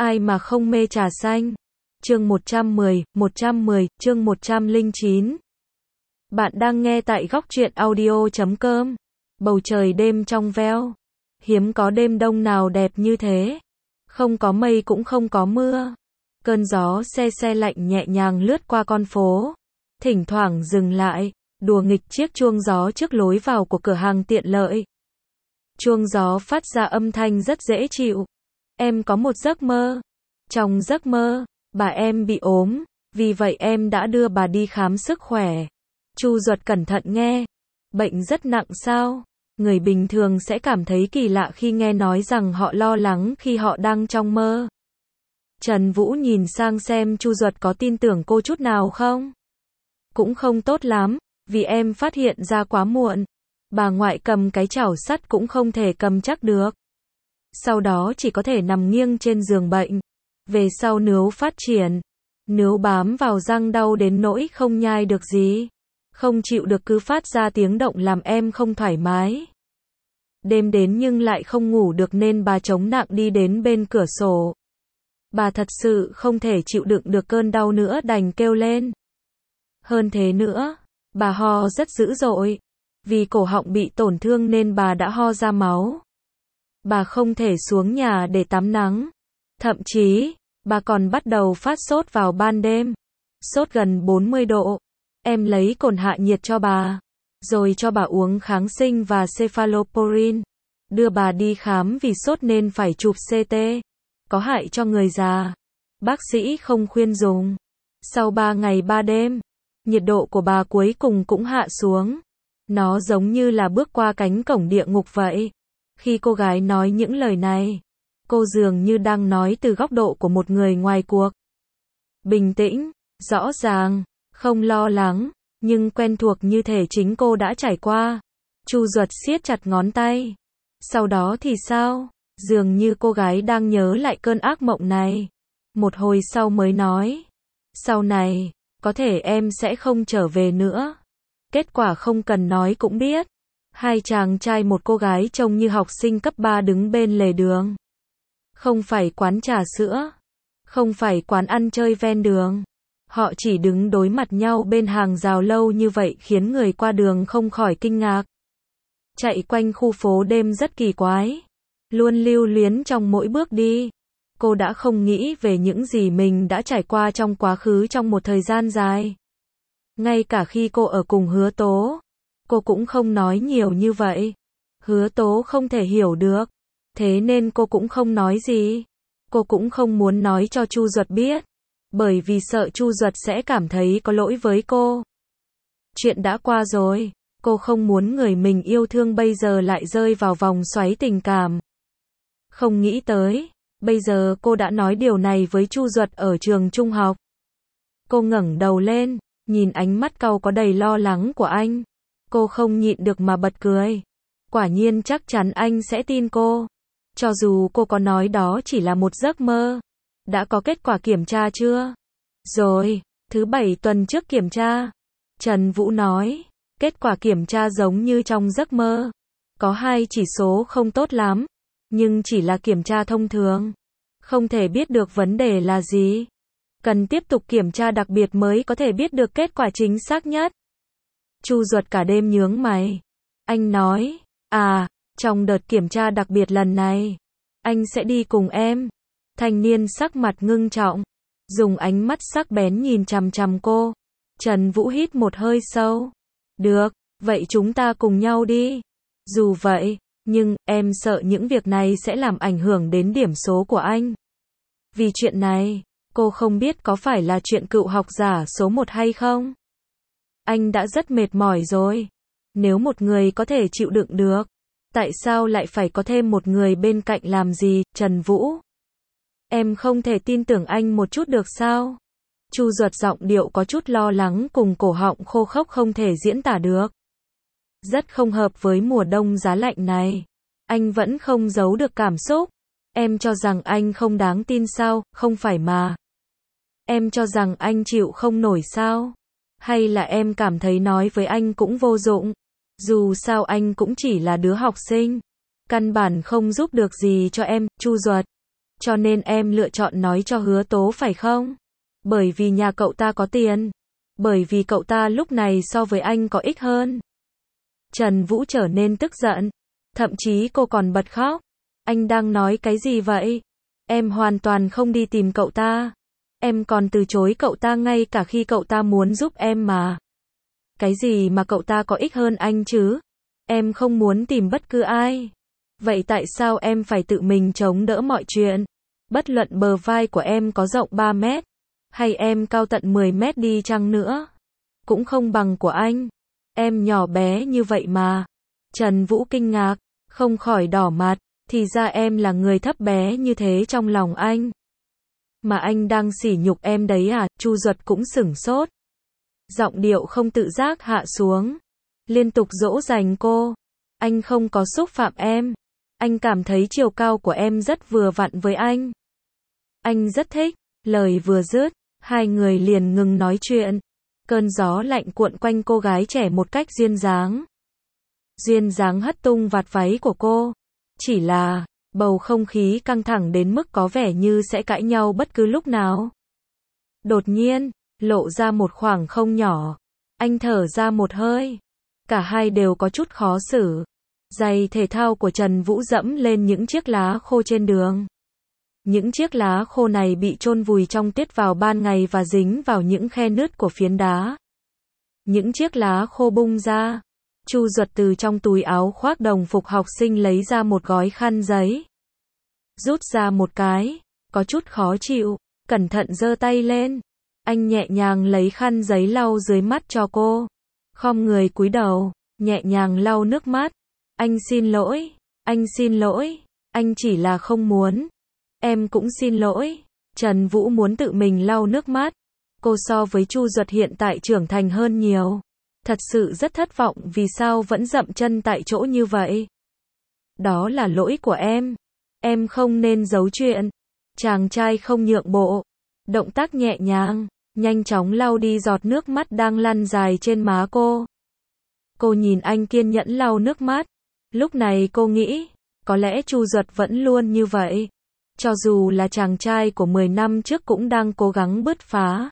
Ai mà không mê trà xanh? Chương 110, chương 109. Bạn đang nghe tại góc truyện audio.com. Bầu trời đêm trong veo. Hiếm có đêm đông nào đẹp như thế. Không có mây cũng không có mưa. Cơn gió se se lạnh nhẹ nhàng lướt qua con phố. Thỉnh thoảng dừng lại, đùa nghịch chiếc chuông gió trước lối vào của cửa hàng tiện lợi. Chuông gió phát ra âm thanh rất dễ chịu. Em có một giấc mơ. Trong giấc mơ, bà em bị ốm, vì vậy em đã đưa bà đi khám sức khỏe. Chu Duật cẩn thận nghe. Bệnh rất nặng sao? Người bình thường sẽ cảm thấy kỳ lạ khi nghe nói rằng họ lo lắng khi họ đang trong mơ. Trần Vũ nhìn sang xem Chu Duật có tin tưởng cô chút nào không? Cũng không tốt lắm, vì em phát hiện ra quá muộn. Bà ngoại cầm cái chảo sắt cũng không thể cầm chắc được. Sau đó chỉ có thể nằm nghiêng trên giường bệnh. Về sau nướu phát triển. Nướu bám vào răng đau đến nỗi không nhai được gì. Không chịu được cứ phát ra tiếng động làm em không thoải mái. Đêm đến nhưng lại không ngủ được nên bà chống nặng đi đến bên cửa sổ. Bà thật sự không thể chịu đựng được cơn đau nữa đành kêu lên. Hơn thế nữa, bà ho rất dữ dội. Vì cổ họng bị tổn thương nên bà đã ho ra máu. Bà không thể xuống nhà để tắm nắng. Thậm chí, bà còn bắt đầu phát sốt vào ban đêm. Sốt gần 40 độ. Em lấy cồn hạ nhiệt cho bà. Rồi cho bà uống kháng sinh và cephalosporin. Đưa bà đi khám vì sốt nên phải chụp CT. Có hại cho người già. Bác sĩ không khuyên dùng. Sau 3 ngày 3 đêm, nhiệt độ của bà cuối cùng cũng hạ xuống. Nó giống như là bước qua cánh cổng địa ngục vậy. Khi cô gái nói những lời này, cô dường như đang nói từ góc độ của một người ngoài cuộc. Bình tĩnh, rõ ràng, không lo lắng, nhưng quen thuộc như thể chính cô đã trải qua. Chu Duật siết chặt ngón tay. Sau đó thì sao? Dường như cô gái đang nhớ lại cơn ác mộng này. Một hồi sau mới nói. Sau này, có thể em sẽ không trở về nữa. Kết quả không cần nói cũng biết. Hai chàng trai một cô gái trông như học sinh cấp 3 đứng bên lề đường. Không phải quán trà sữa. Không phải quán ăn chơi ven đường. Họ chỉ đứng đối mặt nhau bên hàng rào lâu như vậy khiến người qua đường không khỏi kinh ngạc. Chạy quanh khu phố đêm rất kỳ quái. Luôn lưu luyến trong mỗi bước đi. Cô đã không nghĩ về những gì mình đã trải qua trong quá khứ trong một thời gian dài. Ngay cả khi cô ở cùng Hứa Tố, cô cũng không nói nhiều như vậy. Hứa Tố không thể hiểu được. Thế nên cô cũng không nói gì. Cô cũng không muốn nói cho Chu Duật biết. Bởi vì sợ Chu Duật sẽ cảm thấy có lỗi với cô. Chuyện đã qua rồi. Cô không muốn người mình yêu thương bây giờ lại rơi vào vòng xoáy tình cảm. Không nghĩ tới, bây giờ cô đã nói điều này với Chu Duật ở trường trung học. Cô ngẩng đầu lên, nhìn ánh mắt cau có đầy lo lắng của anh. Cô không nhịn được mà bật cười. Quả nhiên chắc chắn anh sẽ tin cô. Cho dù cô có nói đó chỉ là một giấc mơ. Đã có kết quả kiểm tra chưa? Rồi, thứ 7 tuần trước kiểm tra. Trần Vũ nói, kết quả kiểm tra giống như trong giấc mơ. Có 2 chỉ số không tốt lắm, nhưng chỉ là kiểm tra thông thường. Không thể biết được vấn đề là gì. Cần tiếp tục kiểm tra đặc biệt mới có thể biết được kết quả chính xác nhất. Chu Duật cả đêm nhướng mày. Anh nói, trong đợt kiểm tra đặc biệt lần này, anh sẽ đi cùng em. Thanh niên sắc mặt ngưng trọng, dùng ánh mắt sắc bén nhìn chằm chằm cô. Trần Vũ hít một hơi sâu. Được, vậy chúng ta cùng nhau đi. Dù vậy, nhưng em sợ những việc này sẽ làm ảnh hưởng đến điểm số của anh. Vì chuyện này, cô không biết có phải là chuyện cựu học giả số 1 hay không. Anh đã rất mệt mỏi rồi. Nếu một người có thể chịu đựng được, tại sao lại phải có thêm một người bên cạnh làm gì, Trần Vũ? Em không thể tin tưởng anh một chút được sao? Chu Duật giọng điệu có chút lo lắng cùng cổ họng khô khốc không thể diễn tả được. Rất không hợp với mùa đông giá lạnh này. Anh vẫn không giấu được cảm xúc. Em cho rằng anh không đáng tin sao, không phải mà. Em cho rằng anh chịu không nổi sao? Hay là em cảm thấy nói với anh cũng vô dụng? Dù sao anh cũng chỉ là đứa học sinh. Căn bản không giúp được gì cho em, Chu Duật. Cho nên em lựa chọn nói cho Hứa Tố phải không? Bởi vì nhà cậu ta có tiền. Bởi vì cậu ta lúc này so với anh có ích hơn. Trần Vũ trở nên tức giận. Thậm chí cô còn bật khóc. Anh đang nói cái gì vậy? Em hoàn toàn không đi tìm cậu ta. Em còn từ chối cậu ta ngay cả khi cậu ta muốn giúp em mà. Cái gì mà cậu ta có ích hơn anh chứ? Em không muốn tìm bất cứ ai. Vậy tại sao em phải tự mình chống đỡ mọi chuyện? Bất luận bờ vai của em có rộng 3 mét, hay em cao tận 10 mét đi chăng nữa, cũng không bằng của anh. Em nhỏ bé như vậy mà. Trần Vũ kinh ngạc, không khỏi đỏ mặt. Thì ra em là người thấp bé như thế trong lòng anh. Mà anh đang sỉ nhục em đấy à? Chu Duật cũng sửng sốt. Giọng điệu không tự giác hạ xuống. Liên tục dỗ dành cô. Anh không có xúc phạm em. Anh cảm thấy chiều cao của em rất vừa vặn với anh. Anh rất thích. Lời vừa dứt, hai người liền ngừng nói chuyện. Cơn gió lạnh cuộn quanh cô gái trẻ một cách duyên dáng. Duyên dáng hất tung vạt váy của cô. Chỉ là, bầu không khí căng thẳng đến mức có vẻ như sẽ cãi nhau bất cứ lúc nào. Đột nhiên, lộ ra một khoảng không nhỏ. Anh thở ra một hơi. Cả hai đều có chút khó xử. Giày thể thao của Trần Vũ dẫm lên những chiếc lá khô trên đường. Những chiếc lá khô này bị chôn vùi trong tuyết vào ban ngày và dính vào những khe nứt của phiến đá. Những chiếc lá khô bung ra. Chu Duật từ trong túi áo khoác đồng phục học sinh lấy ra một gói khăn giấy. Rút ra một cái, có chút khó chịu, cẩn thận giơ tay lên. Anh nhẹ nhàng lấy khăn giấy lau dưới mắt cho cô. Khom người cúi đầu, nhẹ nhàng lau nước mắt. Anh xin lỗi, anh xin lỗi, anh chỉ là không muốn. Em cũng xin lỗi. Trần Vũ muốn tự mình lau nước mắt. Cô so với Chu Duật hiện tại trưởng thành hơn nhiều. Thật sự rất thất vọng vì sao vẫn dậm chân tại chỗ như vậy. Đó là lỗi của em. Em không nên giấu chuyện. Chàng trai không nhượng bộ. Động tác nhẹ nhàng, nhanh chóng lau đi giọt nước mắt đang lăn dài trên má cô. Cô nhìn anh kiên nhẫn lau nước mắt. Lúc này cô nghĩ, có lẽ Chu Duật vẫn luôn như vậy. Cho dù là chàng trai của 10 năm trước cũng đang cố gắng bứt phá.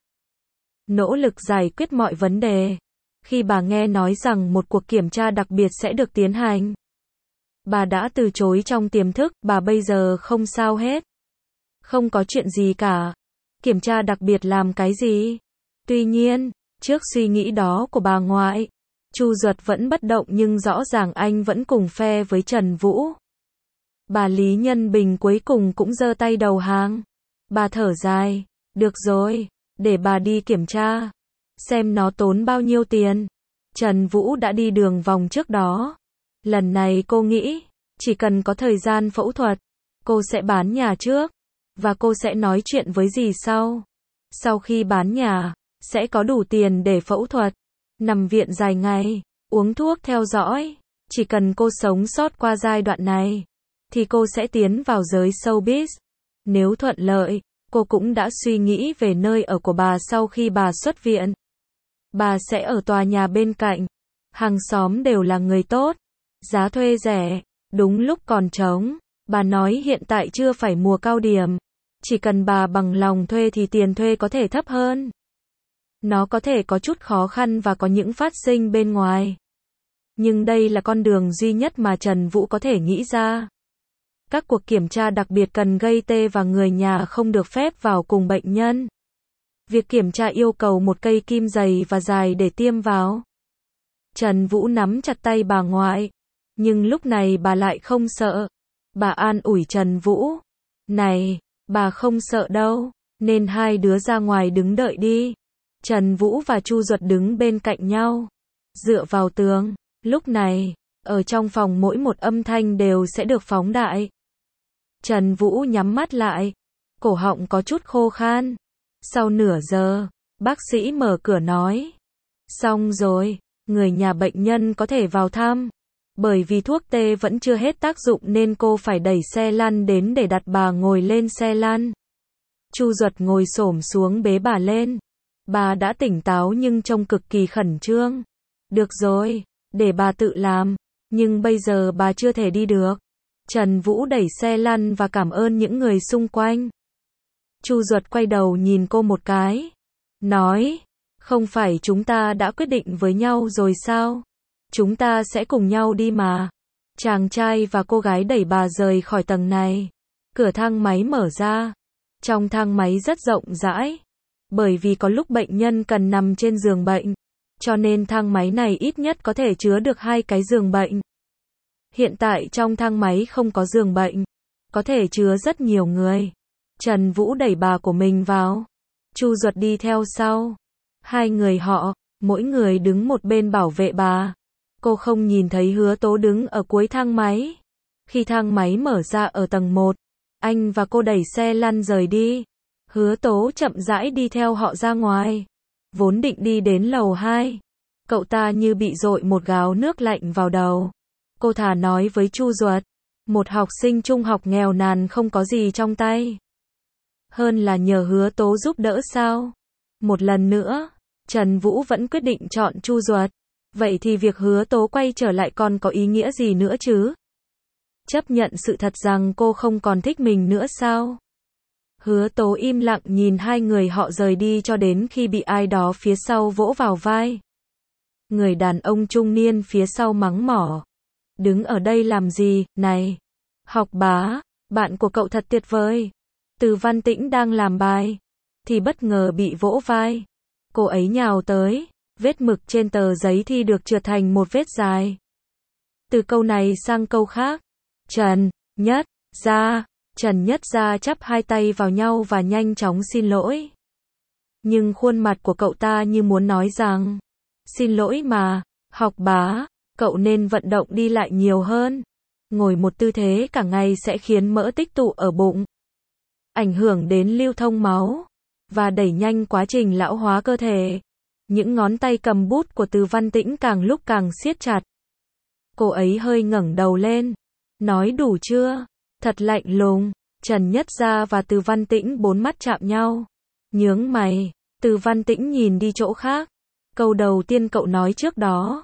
Nỗ lực giải quyết mọi vấn đề. Khi bà nghe nói rằng một cuộc kiểm tra đặc biệt sẽ được tiến hành, bà đã từ chối trong tiềm thức, bà bây giờ không sao hết. Không có chuyện gì cả. Kiểm tra đặc biệt làm cái gì? Tuy nhiên, trước suy nghĩ đó của bà ngoại, Chu Duật vẫn bất động nhưng rõ ràng anh vẫn cùng phe với Trần Vũ. Bà Lý Nhân Bình cuối cùng cũng giơ tay đầu hàng. Bà thở dài, được rồi, để bà đi kiểm tra. Xem nó tốn bao nhiêu tiền. Trần Vũ đã đi đường vòng trước đó. Lần này cô nghĩ, chỉ cần có thời gian phẫu thuật, cô sẽ bán nhà trước. Và cô sẽ nói chuyện với dì sau. Sau khi bán nhà, sẽ có đủ tiền để phẫu thuật. Nằm viện dài ngày, uống thuốc theo dõi. Chỉ cần cô sống sót qua giai đoạn này, thì cô sẽ tiến vào giới showbiz. Nếu thuận lợi, cô cũng đã suy nghĩ về nơi ở của bà sau khi bà xuất viện. Bà sẽ ở tòa nhà bên cạnh. Hàng xóm đều là người tốt. Giá thuê rẻ. Đúng lúc còn trống. Bà nói hiện tại chưa phải mùa cao điểm. Chỉ cần bà bằng lòng thuê thì tiền thuê có thể thấp hơn. Nó có thể có chút khó khăn và có những phát sinh bên ngoài. Nhưng đây là con đường duy nhất mà Trần Vũ có thể nghĩ ra. Các cuộc kiểm tra đặc biệt cần gây tê và người nhà không được phép vào cùng bệnh nhân. Việc kiểm tra yêu cầu một cây kim dày và dài để tiêm vào. Trần Vũ nắm chặt tay bà ngoại. Nhưng lúc này bà lại không sợ. Bà an ủi Trần Vũ. Này, bà không sợ đâu. Nên hai đứa ra ngoài đứng đợi đi. Trần Vũ và Chu Duật đứng bên cạnh nhau. Dựa vào tường. Lúc này, ở trong phòng mỗi một âm thanh đều sẽ được phóng đại. Trần Vũ nhắm mắt lại. Cổ họng có chút khô khan. Sau nửa giờ, bác sĩ mở cửa nói. Xong rồi, người nhà bệnh nhân có thể vào thăm. Bởi vì thuốc tê vẫn chưa hết tác dụng nên cô phải đẩy xe lăn đến để đặt bà ngồi lên xe lăn. Chu Duật ngồi xổm xuống bế bà lên. Bà đã tỉnh táo nhưng trông cực kỳ khẩn trương. Được rồi, để bà tự làm. Nhưng bây giờ bà chưa thể đi được. Trần Vũ đẩy xe lăn và cảm ơn những người xung quanh. Chu Duật quay đầu nhìn cô một cái. Nói, không phải chúng ta đã quyết định với nhau rồi sao? Chúng ta sẽ cùng nhau đi mà. Chàng trai và cô gái đẩy bà rời khỏi tầng này. Cửa thang máy mở ra. Trong thang máy rất rộng rãi. Bởi vì có lúc bệnh nhân cần nằm trên giường bệnh. Cho nên thang máy này ít nhất có thể chứa được 2 cái giường bệnh. Hiện tại trong thang máy không có giường bệnh. Có thể chứa rất nhiều người. Trần Vũ đẩy bà của mình vào. Chu Duật đi theo sau. Hai người họ, mỗi người đứng một bên bảo vệ bà. Cô không nhìn thấy Hứa Tố đứng ở cuối thang máy. Khi thang máy mở ra ở tầng 1, anh và cô đẩy xe lăn rời đi. Hứa Tố chậm rãi đi theo họ ra ngoài. Vốn định đi đến lầu 2. Cậu ta như bị dội một gáo nước lạnh vào đầu. Cô thà nói với Chu Duật, một học sinh trung học nghèo nàn không có gì trong tay. Hơn là nhờ Hứa Tố giúp đỡ sao? Một lần nữa, Trần Vũ vẫn quyết định chọn Chu Duật. Vậy thì việc Hứa Tố quay trở lại còn có ý nghĩa gì nữa chứ? Chấp nhận sự thật rằng cô không còn thích mình nữa sao? Hứa Tố im lặng nhìn hai người họ rời đi cho đến khi bị ai đó phía sau vỗ vào vai. Người đàn ông trung niên phía sau mắng mỏ. Đứng ở đây làm gì, này? Học bá, bạn của cậu thật tuyệt vời. Từ Văn Tĩnh đang làm bài, thì bất ngờ bị vỗ vai. Cô ấy nhào tới, vết mực trên tờ giấy thi được trượt thành một vết dài. Từ câu này sang câu khác. Trần Nhất Gia. Trần Nhất Gia chắp hai tay vào nhau và nhanh chóng xin lỗi. Nhưng khuôn mặt của cậu ta như muốn nói rằng, xin lỗi mà, học bá, cậu nên vận động đi lại nhiều hơn. Ngồi một tư thế cả ngày sẽ khiến mỡ tích tụ ở bụng, ảnh hưởng đến lưu thông máu, và đẩy nhanh quá trình lão hóa cơ thể. Những ngón tay cầm bút của Từ Văn Tĩnh càng lúc càng siết chặt. Cô ấy hơi ngẩng đầu lên. Nói đủ chưa? Thật lạnh lùng. Trần Nhất Gia và Từ Văn Tĩnh bốn mắt chạm nhau. Nhướng mày. Từ Văn Tĩnh nhìn đi chỗ khác. Câu đầu tiên cậu nói trước đó.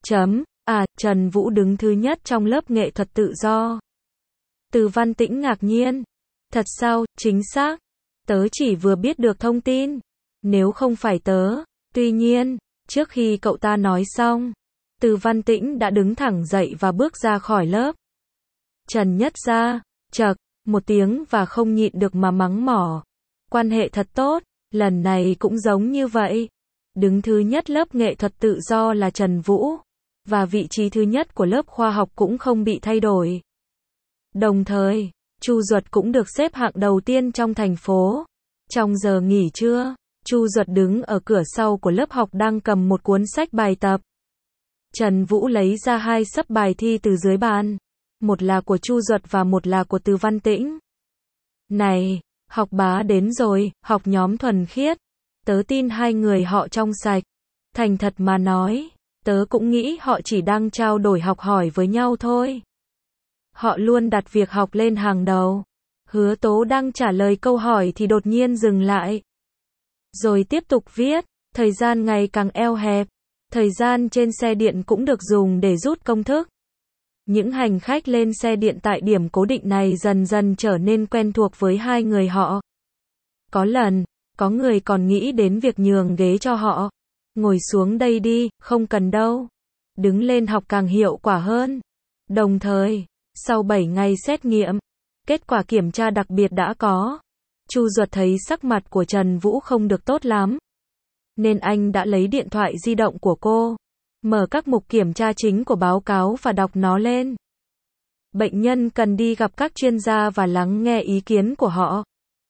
Trần Vũ đứng thứ nhất trong lớp nghệ thuật tự do. Từ Văn Tĩnh ngạc nhiên. Thật sao? Chính xác. Tớ chỉ vừa biết được thông tin. Nếu không phải tớ. Tuy nhiên, trước khi cậu ta nói xong, Từ Văn Tĩnh đã đứng thẳng dậy và bước ra khỏi lớp. Trần Nhất Gia, chậc, một tiếng và không nhịn được mà mắng mỏ. Quan hệ thật tốt, lần này cũng giống như vậy. Đứng thứ nhất lớp nghệ thuật tự do là Trần Vũ, và vị trí thứ nhất của lớp khoa học cũng không bị thay đổi. Đồng thời, Chu Duật cũng được xếp hạng đầu tiên trong thành phố. Trong giờ nghỉ trưa, Chu Duật đứng ở cửa sau của lớp học đang cầm một cuốn sách bài tập. Trần Vũ lấy ra 2 xấp bài thi từ dưới bàn. Một là của Chu Duật và một là của Từ Văn Tĩnh. Này, học bá đến rồi, học nhóm thuần khiết. Tớ tin hai người họ trong sạch. Thành thật mà nói, tớ cũng nghĩ họ chỉ đang trao đổi học hỏi với nhau thôi. Họ luôn đặt việc học lên hàng đầu. Hứa Tố đang trả lời câu hỏi thì đột nhiên dừng lại. Rồi tiếp tục viết, thời gian ngày càng eo hẹp. Thời gian trên xe điện cũng được dùng để rút công thức. Những hành khách lên xe điện tại điểm cố định này dần dần trở nên quen thuộc với hai người họ. Có lần, có người còn nghĩ đến việc nhường ghế cho họ. Ngồi xuống đây đi, không cần đâu. Đứng lên học càng hiệu quả hơn. Đồng thời, sau 7 ngày xét nghiệm, kết quả kiểm tra đặc biệt đã có. Chu Duật thấy sắc mặt của Trần Vũ không được tốt lắm. Nên anh đã lấy điện thoại di động của cô, mở các mục kiểm tra chính của báo cáo và đọc nó lên. Bệnh nhân cần đi gặp các chuyên gia và lắng nghe ý kiến của họ.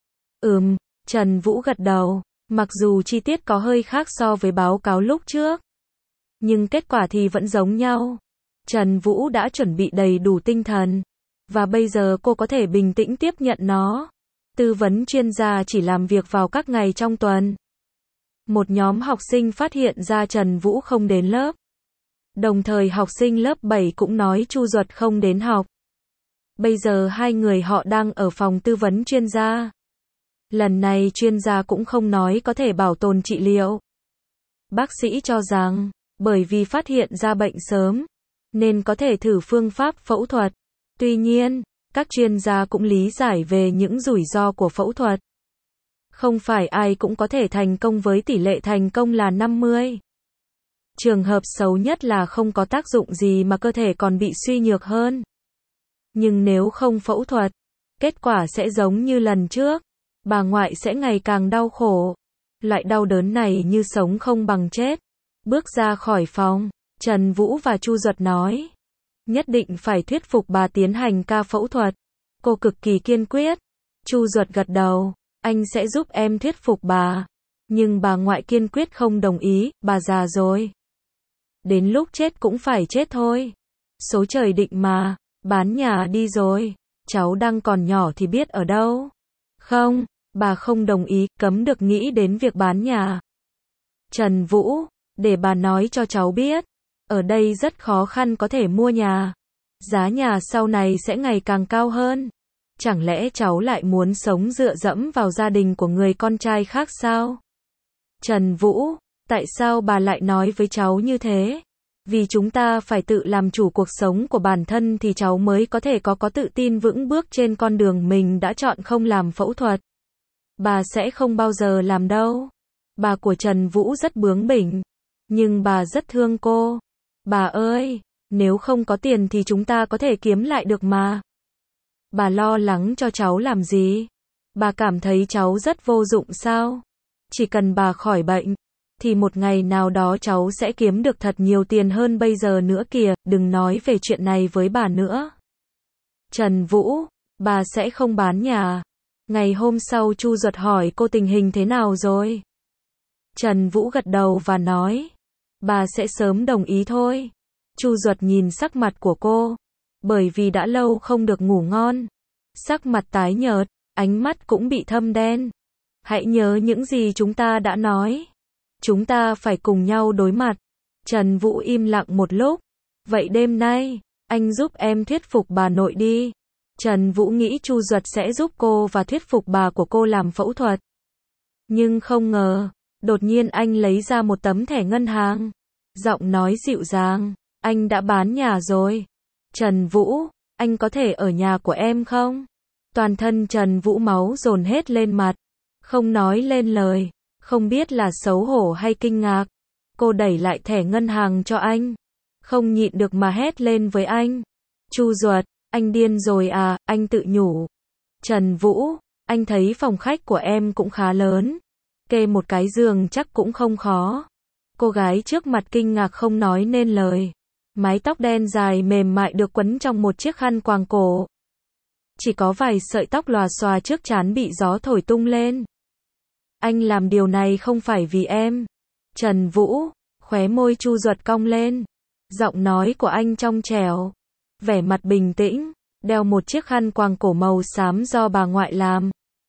Trần Vũ gật đầu, mặc dù chi tiết có hơi khác so với báo cáo lúc trước. Nhưng kết quả thì vẫn giống nhau. Trần Vũ đã chuẩn bị đầy đủ tinh thần. Và bây giờ cô có thể bình tĩnh tiếp nhận nó. Tư vấn chuyên gia chỉ làm việc vào các ngày trong tuần. Một nhóm học sinh phát hiện ra Trần Vũ không đến lớp. Đồng thời học sinh lớp 7 cũng nói Chu Duật không đến học. Bây giờ hai người họ đang ở phòng tư vấn chuyên gia. Lần này chuyên gia cũng không nói có thể bảo tồn trị liệu. Bác sĩ cho rằng, bởi vì phát hiện ra bệnh sớm, nên có thể thử phương pháp phẫu thuật. Tuy nhiên, các chuyên gia cũng lý giải về những rủi ro của phẫu thuật. Không phải ai cũng có thể thành công với tỷ lệ thành công là 50. Trường hợp xấu nhất là không có tác dụng gì mà cơ thể còn bị suy nhược hơn. Nhưng nếu không phẫu thuật, kết quả sẽ giống như lần trước. Bà ngoại sẽ ngày càng đau khổ. Loại đau đớn này như sống không bằng chết. Bước ra khỏi phòng, Trần Vũ và Chu Duật nói. Nhất định phải thuyết phục bà tiến hành ca phẫu thuật. Cô cực kỳ kiên quyết. Chu Duật gật đầu. Anh sẽ giúp em thuyết phục bà. Nhưng bà ngoại kiên quyết không đồng ý, bà già rồi. Đến lúc chết cũng phải chết thôi. Số trời định mà, bán nhà đi rồi. Cháu đang còn nhỏ thì biết ở đâu. Không, bà không đồng ý, cấm được nghĩ đến việc bán nhà. Trần Vũ, để bà nói cho cháu biết. Ở đây rất khó khăn có thể mua nhà. Giá nhà sau này sẽ ngày càng cao hơn. Chẳng lẽ cháu lại muốn sống dựa dẫm vào gia đình của người con trai khác sao? Trần Vũ, tại sao bà lại nói với cháu như thế? Vì chúng ta phải tự làm chủ cuộc sống của bản thân thì cháu mới có thể có tự tin vững bước trên con đường mình đã chọn, không làm phẫu thuật. Bà sẽ không bao giờ làm đâu. Bà của Trần Vũ rất bướng bỉnh. Nhưng bà rất thương cô. Bà ơi, nếu không có tiền thì chúng ta có thể kiếm lại được mà. Bà lo lắng cho cháu làm gì? Bà cảm thấy cháu rất vô dụng sao? Chỉ cần bà khỏi bệnh, thì một ngày nào đó cháu sẽ kiếm được thật nhiều tiền hơn bây giờ nữa kìa, đừng nói về chuyện này với bà nữa. Trần Vũ, bà sẽ không bán nhà. Ngày hôm sau Chu Duật hỏi cô tình hình thế nào rồi? Trần Vũ gật đầu và nói, bà sẽ sớm đồng ý thôi. Chu Duật nhìn sắc mặt của cô, bởi vì đã lâu không được ngủ ngon. Sắc mặt tái nhợt, ánh mắt cũng bị thâm đen. Hãy nhớ những gì chúng ta đã nói. Chúng ta phải cùng nhau đối mặt. Trần Vũ im lặng một lúc. Vậy đêm nay, anh giúp em thuyết phục bà nội đi. Trần Vũ nghĩ Chu Duật sẽ giúp cô và thuyết phục bà của cô làm phẫu thuật. Nhưng không ngờ, đột nhiên anh lấy ra một tấm thẻ ngân hàng. Giọng nói dịu dàng, anh đã bán nhà rồi. Trần Vũ, anh có thể ở nhà của em không? Toàn thân Trần Vũ máu dồn hết lên mặt. Không nói lên lời, không biết là xấu hổ hay kinh ngạc. Cô đẩy lại thẻ ngân hàng cho anh. Không nhịn được mà hét lên với anh. Chu Duật, anh điên rồi à, anh tự nhủ. Trần Vũ, anh thấy phòng khách của em cũng khá lớn. Kê một cái giường chắc cũng không khó. Cô gái trước mặt kinh ngạc không nói nên lời. Mái tóc đen dài mềm mại được quấn trong một chiếc khăn quàng cổ. Chỉ có vài sợi tóc lòa xòa trước trán bị gió thổi tung lên. Anh làm điều này không phải vì em. Trần Vũ, khóe môi Chu Duật cong lên. Giọng nói của anh trong trẻo. Vẻ mặt bình tĩnh, đeo một chiếc khăn quàng cổ màu xám do bà ngoại làm.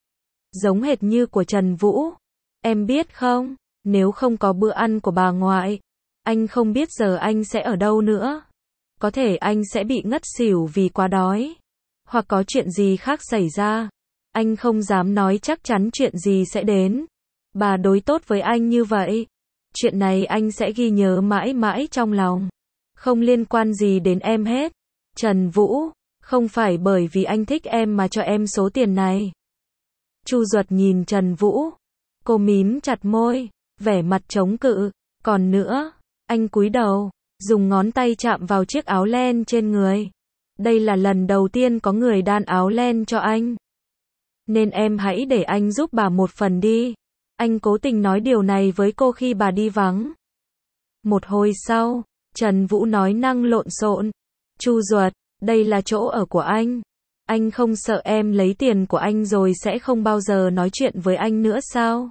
Giống hệt như của Trần Vũ. Em biết không, nếu không có bữa ăn của bà ngoại, anh không biết giờ anh sẽ ở đâu nữa. Có thể anh sẽ bị ngất xỉu vì quá đói. Hoặc có chuyện gì khác xảy ra. Anh không dám nói chắc chắn chuyện gì sẽ đến. Bà đối tốt với anh như vậy. Chuyện này anh sẽ ghi nhớ mãi mãi trong lòng. Không liên quan gì đến em hết. Trần Vũ, không phải bởi vì anh thích em mà cho em số tiền này. Chu Duật nhìn Trần Vũ. Cô mím chặt môi, vẻ mặt chống cự. Còn nữa, anh cúi đầu, dùng ngón tay chạm vào chiếc áo len trên người. Đây là lần đầu tiên có người đan áo len cho anh. Nên em hãy để anh giúp bà một phần đi. Anh cố tình nói điều này với cô khi bà đi vắng. Một hồi sau, Trần Vũ nói năng lộn xộn. Chu Duật, đây là chỗ ở của anh. Anh không sợ em lấy tiền của anh rồi sẽ không bao giờ nói chuyện với anh nữa sao?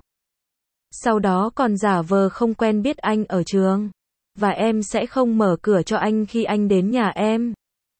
Sau đó còn giả vờ không quen biết anh ở trường. Và em sẽ không mở cửa cho anh khi anh đến nhà em.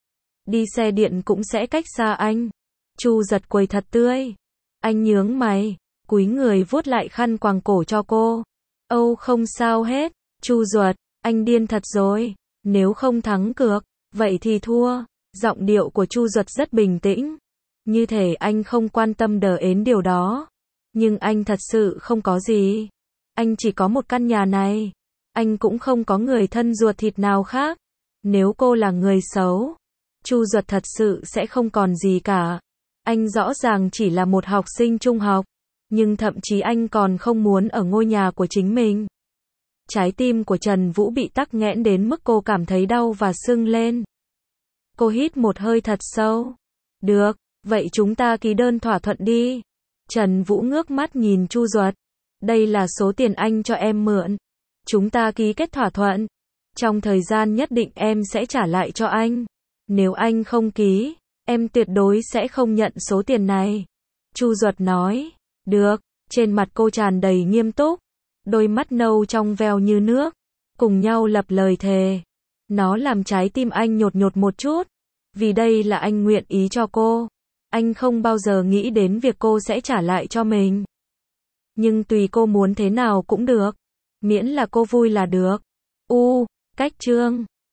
Đi xe điện cũng sẽ cách xa anh. Chu Duật cười thật tươi. Anh nhướng mày, cúi người vuốt lại khăn quàng cổ cho cô. Âu không sao hết. Chu Duật, anh điên thật rồi. Nếu không thắng cược, vậy thì thua. Giọng điệu của Chu Duật rất bình tĩnh. Như thể anh không quan tâm đến điều đó. Nhưng anh thật sự không có gì. Anh chỉ có một căn nhà này. Anh cũng không có người thân ruột thịt nào khác. Nếu cô là người xấu, Chu Duật thật sự sẽ không còn gì cả. Anh rõ ràng chỉ là một học sinh trung học, nhưng thậm chí anh còn không muốn ở ngôi nhà của chính mình. Trái tim của Trần Vũ bị tắc nghẽn đến mức cô cảm thấy đau và sưng lên. Cô hít một hơi thật sâu. Được, vậy chúng ta ký đơn thỏa thuận đi. Trần Vũ ngước mắt nhìn Chu Duật. Đây là số tiền anh cho em mượn. Chúng ta ký kết thỏa thuận. Trong thời gian nhất định em sẽ trả lại cho anh. Nếu anh không ký, em tuyệt đối sẽ không nhận số tiền này. Chu Duật nói. Được, trên mặt cô tràn đầy nghiêm túc. Đôi mắt nâu trong veo như nước. Cùng nhau lập lời thề. Nó làm trái tim anh nhột nhột một chút. Vì đây là anh nguyện ý cho cô. Anh không bao giờ nghĩ đến việc cô sẽ trả lại cho mình. Nhưng tùy cô muốn thế nào cũng được. Miễn là cô vui là được. Cách chương